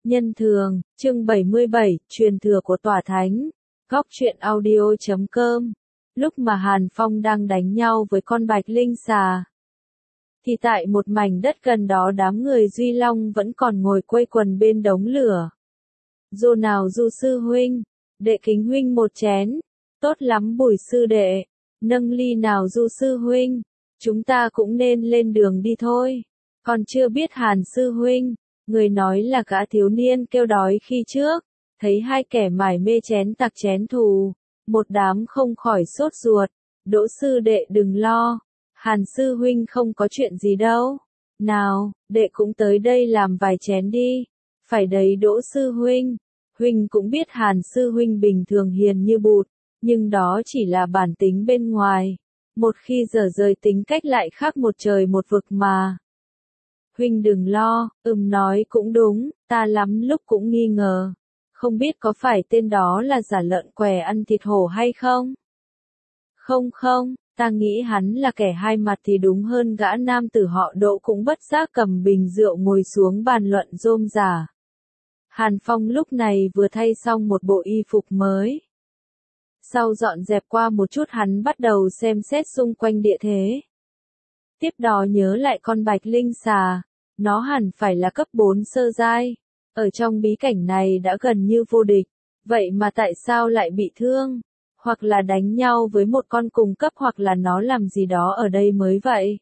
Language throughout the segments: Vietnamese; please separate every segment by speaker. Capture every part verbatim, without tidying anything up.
Speaker 1: Nhân thường, chương bảy mươi bảy, truyền thừa của tòa thánh. Góc truyện audio chấm com. Lúc mà Hàn Phong đang đánh nhau với con bạch linh xà, thì tại một mảnh đất gần đó đám người Duy Long vẫn còn ngồi quây quần bên đống lửa. Dô nào Du sư huynh, đệ kính huynh một chén. Tốt lắm Bùi sư đệ, nâng ly nào Du sư huynh, chúng ta cũng nên lên đường đi thôi. Còn chưa biết Hàn sư huynh, người nói là gã thiếu niên kêu đói khi trước, thấy hai kẻ mải mê chén tặc chén thù, một đám không khỏi sốt ruột. Đỗ sư đệ đừng lo, Hàn sư huynh không có chuyện gì đâu. Nào, đệ cũng tới đây làm vài chén đi. Phải đấy Đỗ sư huynh, huynh cũng biết Hàn sư huynh bình thường hiền như bụt, nhưng đó chỉ là bản tính bên ngoài. Một khi dở rời tính cách lại khác một trời một vực mà. Huynh đừng lo, ừm nói cũng đúng, ta lắm lúc cũng nghi ngờ. Không biết có phải tên đó là giả lợn què ăn thịt hổ hay không? Không không, ta nghĩ hắn là kẻ hai mặt thì đúng hơn. Gã nam tử họ Đỗ cũng bất giác cầm bình rượu ngồi xuống bàn luận rôm rả. Hàn Phong lúc này vừa thay xong một bộ y phục mới. Sau dọn dẹp qua một chút hắn bắt đầu xem xét xung quanh địa thế. Tiếp đó nhớ lại con bạch linh xà, nó hẳn phải là cấp bốn sơ giai, ở trong bí cảnh này đã gần như vô địch, vậy mà tại sao lại bị thương, hoặc là đánh nhau với một con cùng cấp hoặc là nó làm gì đó ở đây mới vậy.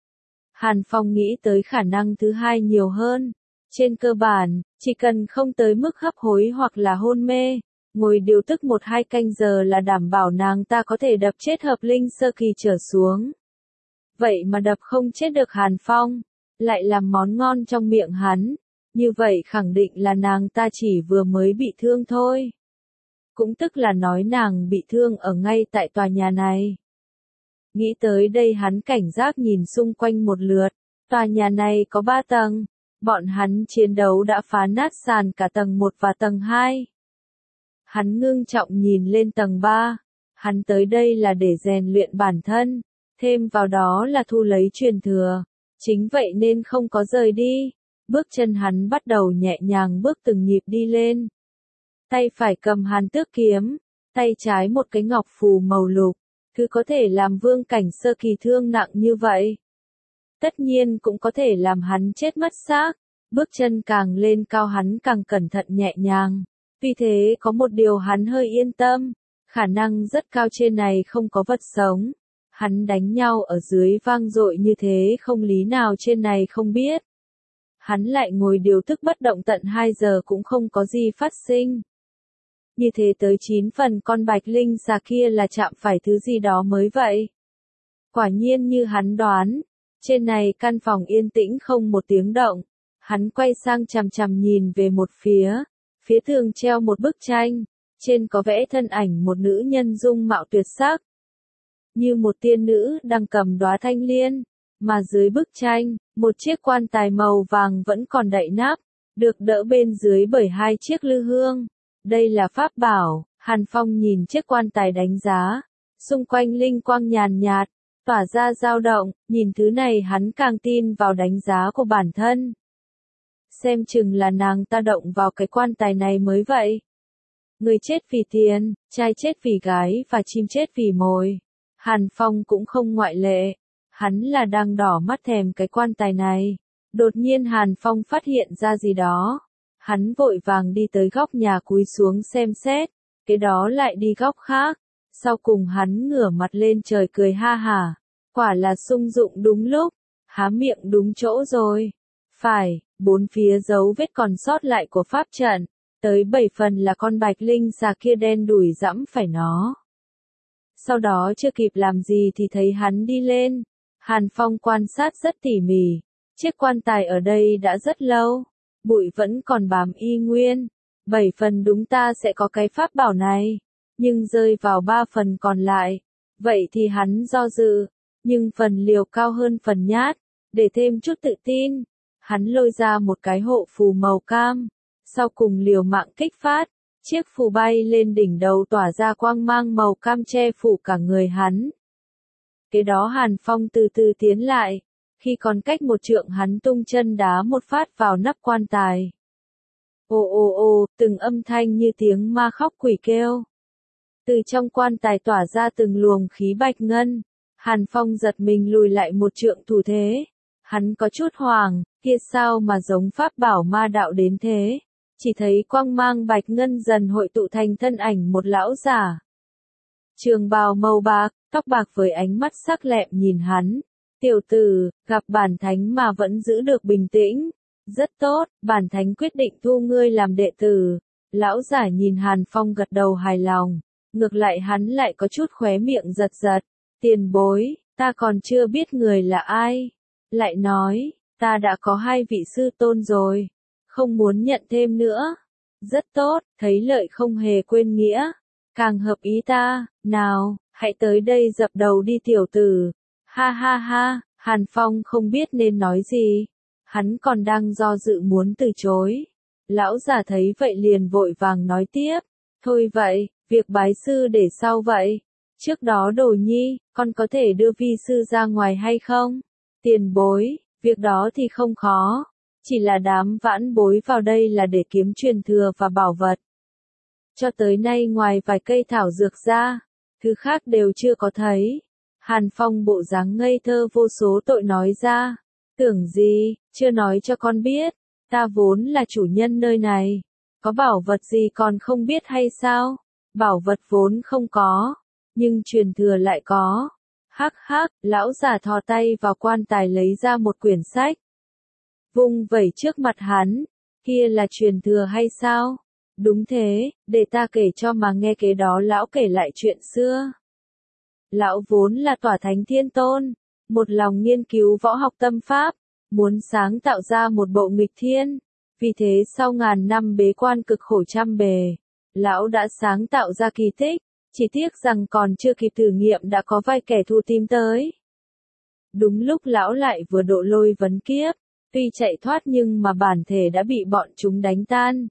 Speaker 1: Hàn Phong nghĩ tới khả năng thứ hai nhiều hơn, trên cơ bản, chỉ cần không tới mức hấp hối hoặc là hôn mê, ngồi điều tức một hai canh giờ là đảm bảo nàng ta có thể đập chết hợp linh sơ kỳ trở xuống. Vậy mà đập không chết được Hàn Phong, lại làm món ngon trong miệng hắn, như vậy khẳng định là nàng ta chỉ vừa mới bị thương thôi. Cũng tức là nói nàng bị thương ở ngay tại tòa nhà này. Nghĩ tới đây hắn cảnh giác nhìn xung quanh một lượt, tòa nhà này có ba tầng, bọn hắn chiến đấu đã phá nát sàn cả tầng một và tầng hai. Hắn ngưng trọng nhìn lên tầng ba, hắn tới đây là để rèn luyện bản thân. Thêm vào đó là thu lấy truyền thừa, chính vậy nên không có rời đi. Bước chân hắn bắt đầu nhẹ nhàng bước từng nhịp đi lên. Tay phải cầm Hàn Tước kiếm, tay trái một cái ngọc phù màu lục, thứ có thể làm vương cảnh sơ kỳ thương nặng như vậy. Tất nhiên cũng có thể làm hắn chết mất xác. Bước chân càng lên cao hắn càng cẩn thận nhẹ nhàng. Vì thế có một điều hắn hơi yên tâm, khả năng rất cao trên này không có vật sống. Hắn đánh nhau ở dưới vang dội như thế không lý nào trên này không biết. Hắn lại ngồi điều tức bất động tận hai giờ cũng không có gì phát sinh. Như thế tới chín phần con bạch linh xà kia là chạm phải thứ gì đó mới vậy. Quả nhiên như hắn đoán, trên này căn phòng yên tĩnh không một tiếng động. Hắn quay sang chằm chằm nhìn về một phía, phía tường treo một bức tranh, trên có vẽ thân ảnh một nữ nhân dung mạo tuyệt sắc. Như một tiên nữ đang cầm đóa thanh liên, mà dưới bức tranh, một chiếc quan tài màu vàng vẫn còn đậy nắp, được đỡ bên dưới bởi hai chiếc lư hương. Đây là pháp bảo. Hàn Phong nhìn chiếc quan tài đánh giá, xung quanh linh quang nhàn nhạt, tỏa ra dao động, nhìn thứ này hắn càng tin vào đánh giá của bản thân. Xem chừng là nàng ta động vào cái quan tài này mới vậy. Người chết vì tiền, trai chết vì gái và chim chết vì mồi. Hàn Phong cũng không ngoại lệ, hắn là đang đỏ mắt thèm cái quan tài này. Đột nhiên Hàn Phong phát hiện ra gì đó. Hắn vội vàng đi tới góc nhà cúi xuống xem xét, cái đó lại đi góc khác. Sau cùng hắn ngửa mặt lên trời cười ha hả, quả là sung dụng đúng lúc, há miệng đúng chỗ rồi. Phải, bốn phía dấu vết còn sót lại của pháp trận, tới bảy phần là con bạch linh xà kia đen đủi dẫm phải nó. Sau đó chưa kịp làm gì thì thấy hắn đi lên. Hàn Phong quan sát rất tỉ mỉ. Chiếc quan tài ở đây đã rất lâu, bụi vẫn còn bám y nguyên. Bảy phần đúng ta sẽ có cái pháp bảo này, nhưng rơi vào ba phần còn lại. Vậy thì hắn do dự, nhưng phần liều cao hơn phần nhát. Để thêm chút tự tin, hắn lôi ra một cái hộ phù màu cam. Sau cùng liều mạng kích phát. Chiếc phù bay lên đỉnh đầu tỏa ra quang mang màu cam che phủ cả người hắn. Kế đó Hàn Phong từ từ tiến lại, khi còn cách một trượng hắn tung chân đá một phát vào nắp quan tài. Ồ ồ ồ, từng âm thanh như tiếng ma khóc quỷ kêu. Từ trong quan tài tỏa ra từng luồng khí bạch ngân. Hàn Phong giật mình lùi lại một trượng thủ thế. Hắn có chút hoảng, kia sao mà giống pháp bảo ma đạo đến thế. Chỉ thấy quang mang bạch ngân dần hội tụ thành thân ảnh một lão giả. Trường bào màu bạc, tóc bạc với ánh mắt sắc lẹm nhìn hắn. Tiểu tử, gặp bản thánh mà vẫn giữ được bình tĩnh. Rất tốt, bản thánh quyết định thu ngươi làm đệ tử. Lão giả nhìn Hàn Phong gật đầu hài lòng. Ngược lại hắn lại có chút khóe miệng giật giật. Tiền bối, ta còn chưa biết người là ai. Lại nói, ta đã có hai vị sư tôn rồi. Không muốn nhận thêm nữa. Rất tốt, thấy lợi không hề quên nghĩa. Càng hợp ý ta, nào, hãy tới đây dập đầu đi tiểu tử. Ha ha ha, Hàn Phong không biết nên nói gì. Hắn còn đang do dự muốn từ chối. Lão già thấy vậy liền vội vàng nói tiếp. Thôi vậy, việc bái sư để sau vậy. Trước đó Đồ Nhi, con có thể đưa vi sư ra ngoài hay không? Tiền bối, việc đó thì không khó. Chỉ là đám vãn bối vào đây là để kiếm truyền thừa và bảo vật. Cho tới nay ngoài vài cây thảo dược ra, thứ khác đều chưa có thấy. Hàn Phong bộ dáng ngây thơ vô số tội nói ra. Tưởng gì, chưa nói cho con biết. Ta vốn là chủ nhân nơi này. Có bảo vật gì còn không biết hay sao? Bảo vật vốn không có. Nhưng truyền thừa lại có. Hắc hắc, lão già thò tay vào quan tài lấy ra một quyển sách. Vung vẩy trước mặt hắn. Kia là truyền thừa hay sao? Đúng thế, để ta kể cho mà nghe. Kế đó lão kể lại chuyện xưa. Lão vốn là tỏa thánh thiên tôn. Một lòng nghiên cứu võ học tâm pháp. Muốn sáng tạo ra một bộ nghịch thiên. Vì thế sau ngàn năm bế quan cực khổ trăm bề. Lão đã sáng tạo ra kỳ tích. Chỉ tiếc rằng còn chưa kịp thử nghiệm đã có vài kẻ thù tìm tới. Đúng lúc lão lại vừa độ lôi vấn kiếp. Tuy chạy thoát nhưng mà bản thể đã bị bọn chúng đánh tan.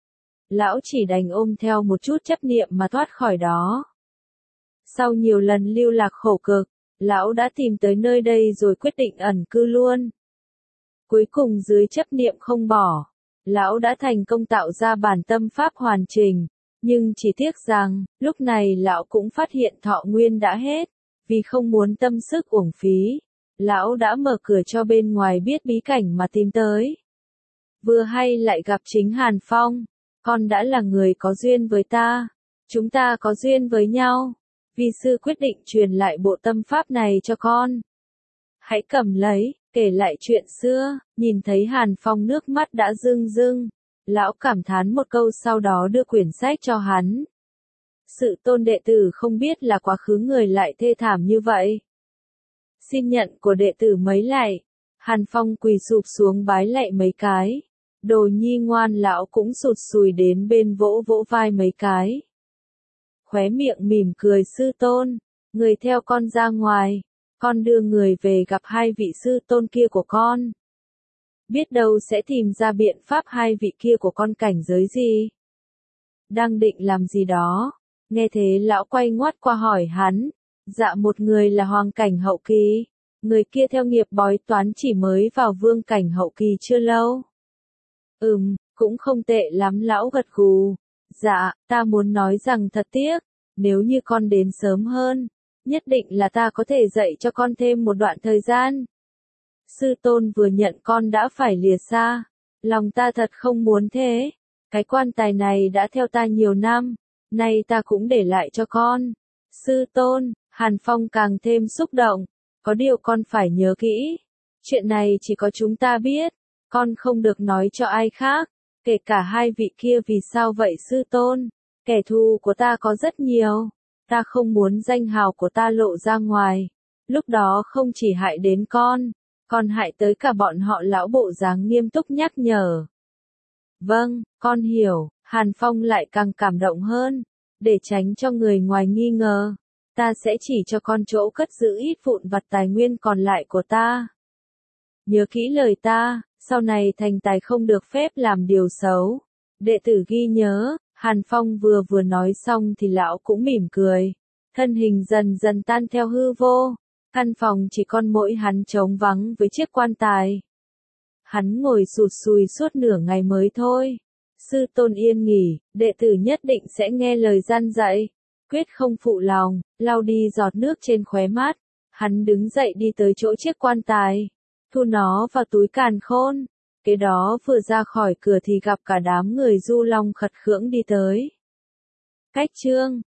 Speaker 1: Lão chỉ đành ôm theo một chút chấp niệm mà thoát khỏi đó. Sau nhiều lần lưu lạc khổ cực, lão đã tìm tới nơi đây rồi quyết định ẩn cư luôn. Cuối cùng dưới chấp niệm không bỏ, lão đã thành công tạo ra bản tâm pháp hoàn chỉnh. Nhưng chỉ tiếc rằng, lúc này lão cũng phát hiện thọ nguyên đã hết. Vì không muốn tâm sức uổng phí, lão đã mở cửa cho bên ngoài biết bí cảnh mà tìm tới. Vừa hay lại gặp chính Hàn Phong. Con đã là người có duyên với ta. Chúng ta có duyên với nhau. Vi sư quyết định truyền lại bộ tâm pháp này cho con. Hãy cầm lấy, kể lại chuyện xưa. Nhìn thấy Hàn Phong nước mắt đã rưng rưng. Lão cảm thán một câu sau đó đưa quyển sách cho hắn. Sự tôn đệ tử không biết là quá khứ người lại thê thảm như vậy. Xin nhận của đệ tử mấy lạy. Hàn Phong quỳ sụp xuống bái lạy mấy cái. Đồ Nhi ngoan lão cũng sụt sùi đến bên vỗ vỗ vai mấy cái. Khóe miệng mỉm cười sư tôn. Người theo con ra ngoài. Con đưa người về gặp hai vị sư tôn kia của con. Biết đâu sẽ tìm ra biện pháp hai vị kia của con cảnh giới gì. Đang định làm gì đó. Nghe thế lão quay ngoắt qua hỏi hắn. Dạ một người là hoàng cảnh hậu kỳ. Người kia theo nghiệp bói toán chỉ mới vào vương cảnh hậu kỳ chưa lâu. Ừm, cũng không tệ lắm lão gật gù. Dạ, ta muốn nói rằng thật tiếc. Nếu như con đến sớm hơn. Nhất định là ta có thể dạy cho con thêm một đoạn thời gian. Sư tôn vừa nhận con đã phải lìa xa. Lòng ta thật không muốn thế. Cái quan tài này đã theo ta nhiều năm. Nay ta cũng để lại cho con. Sư tôn, Hàn Phong càng thêm xúc động. Có điều con phải nhớ kỹ. Chuyện này chỉ có chúng ta biết. Con không được nói cho ai khác. Kể cả hai vị kia. Vì sao vậy sư tôn? Kẻ thù của ta có rất nhiều. Ta không muốn danh hào của ta lộ ra ngoài. Lúc đó không chỉ hại đến con. Còn hại tới cả bọn họ. Lão bộ dáng nghiêm túc nhắc nhở. Vâng, con hiểu. Hàn Phong lại càng cảm động hơn. Để tránh cho người ngoài nghi ngờ. Ta sẽ chỉ cho con chỗ cất giữ ít vụn vặt tài nguyên còn lại của ta. Nhớ kỹ lời ta. Sau này thành tài không được phép làm điều xấu. Đệ tử ghi nhớ. Hàn Phong vừa vừa nói xong thì lão cũng mỉm cười. Thân hình dần dần tan theo hư vô. Căn phòng chỉ còn mỗi hắn trống vắng với chiếc quan tài. Hắn ngồi sụt sùi suốt nửa ngày mới thôi. Sư tôn yên nghỉ, đệ tử nhất định sẽ nghe lời gian dạy, quyết không phụ lòng. Lau đi giọt nước trên khóe mắt, hắn đứng dậy đi tới chỗ chiếc quan tài, thu nó vào túi càn khôn. Kế đó vừa ra khỏi cửa thì gặp cả đám người Du Long khật khưỡng đi tới. Cách chương